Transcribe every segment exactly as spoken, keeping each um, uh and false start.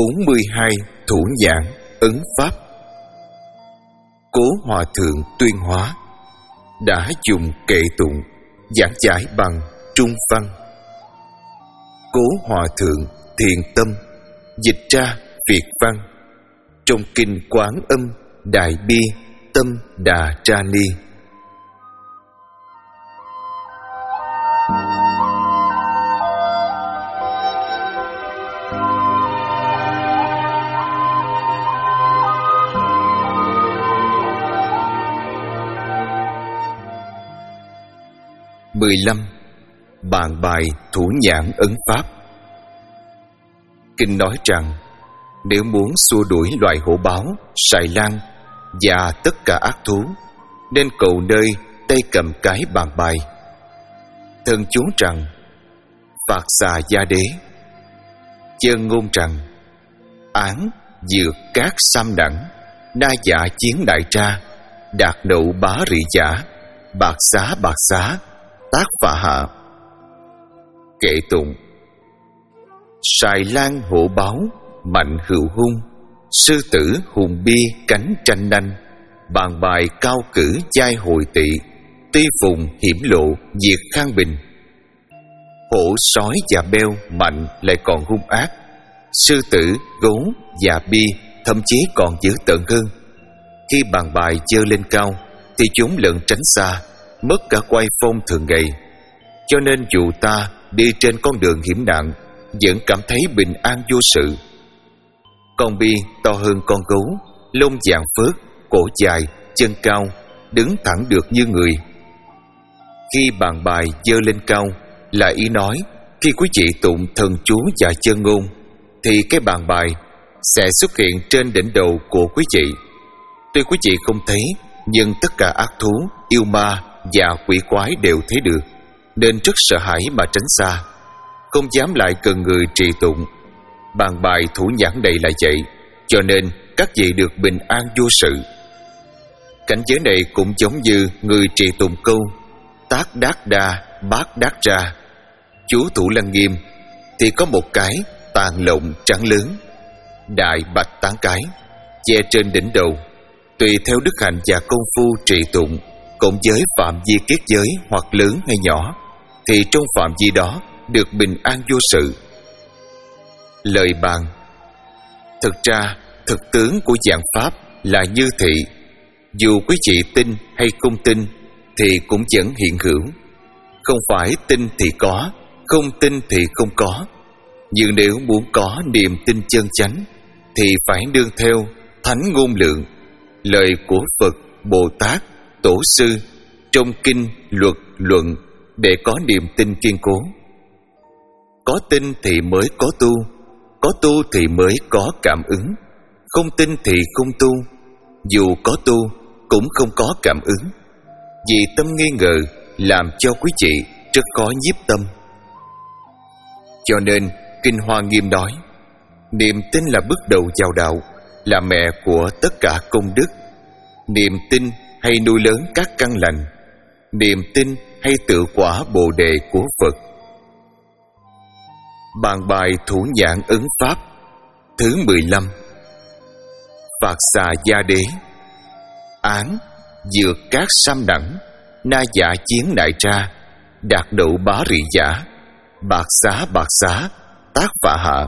bốn mươi hai Thủ nhãn ấn pháp. Cố Hòa Thượng Tuyên Hóa đã dùng kệ tụng giảng giải bằng Trung văn. Cố Hòa Thượng thiền tâm dịch ra Việt văn trong kinh Quán Âm Đại Bi Tâm Đà Tra Ni. mười lăm. Bàn bài thủ nhãn ấn pháp. Kinh nói rằng nếu muốn xua đuổi loài hổ báo, sài lan và tất cả ác thú, nên cầu nơi tay cầm cái bàn bài. Thần chú rằng phạt xà gia đế, chân ngôn rằng án dược cát sam đẳng, na dạ chiến đại tra, đạt nậu bá rị giả, bạc xá bạc xá, tác phạ hạ. Kệ tụng: sài lan hổ báo, mạnh hữu hung, sư tử hùng bi cánh tranh nanh, bàn bài cao cử giai hồi tỵ, ti phùng hiểm lộ diệt khang bình. Hổ sói và beo mạnh lại còn hung ác, sư tử gấu và bi thậm chí còn dữ tợn hơn. Khi bàn bài giơ lên cao thì chúng lẩn tránh xa, mất cả quay phong thường ngày. Cho nên dù ta đi trên con đường hiểm nạn, vẫn cảm thấy bình an vô sự. Con bi to hơn con gấu, lông vàng phớt, cổ dài, chân cao, đứng thẳng được như người. Khi bàn bài giơ lên cao là ý nói khi quý vị tụng thần chú và chân ngôn thì cái bàn bài sẽ xuất hiện trên đỉnh đầu của quý vị. Tuy quý vị không thấy, nhưng tất cả ác thú, yêu ma và quỷ quái đều thấy được, nên rất sợ hãi mà tránh xa, không dám lại gần người trì tụng. Bàn bài thủ nhãn này là vậy, cho nên các vị được bình an vô sự. Cảnh giới này cũng giống như người trì tụng câu tác đát đa bát đát ra, chú Thủ Lăng Nghiêm thì có một cái tàn lộng trắng lớn, đại bạch tán cái, che trên đỉnh đầu. Tùy theo đức hạnh và công phu trì tụng, cộng với phạm vi kiết giới hoặc lớn hay nhỏ, thì trong phạm vi đó được bình an vô sự. Lời bàn: thực ra thực tướng của dạng pháp là như thị, dù quý vị tin hay không tin thì cũng vẫn hiện hữu. Không phải tin thì có, không tin thì không có. Nhưng nếu muốn có niềm tin chân chánh thì phải nương theo thánh ngôn lượng, lời của Phật, Bồ Tát, Tổ sư trong kinh, luật, luận để có niềm tin kiên cố. Có tin thì mới có tu, có tu thì mới có cảm ứng, không tin thì không tu, dù có tu cũng không có cảm ứng. Vì tâm nghi ngờ làm cho quý vị rất khó nhiếp tâm. Cho nên Kinh Hoa Nghiêm nói, niềm tin là bước đầu vào đạo, là mẹ của tất cả công đức. Niềm tin hay nuôi lớn các căn lành, niềm tin hay tự quả bồ đề của Phật. Bàn bài thủ nhãn ấn pháp. Thứ mười lăm. Phạt xà gia đế, án dược cát sam đẳng, na dạ chiến đại tra, đạt đậu bá rị giả, bạc xá bạc xá, tác phạ hạ.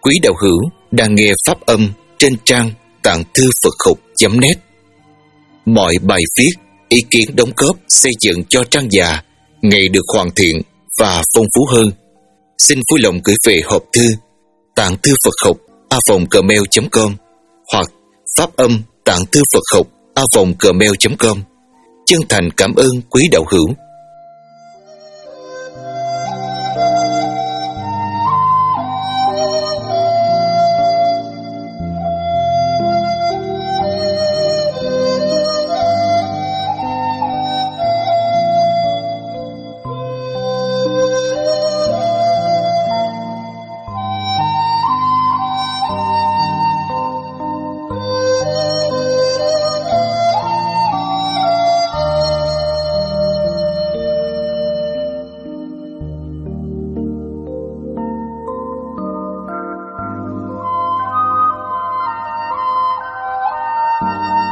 Quý đạo hữu đang nghe pháp âm trên trang tạng thư Phật học chấm net. Mọi bài viết, ý kiến đóng góp xây dựng cho trang già ngày được hoàn thiện và phong phú hơn. Xin vui lòng gửi về hộp thư tạng thư Phật học a vòng gmail chấm com hoặc pháp âm tạng thư Phật học a vòng gmail chấm com. Chân thành cảm ơn quý đạo hữu. Thank you.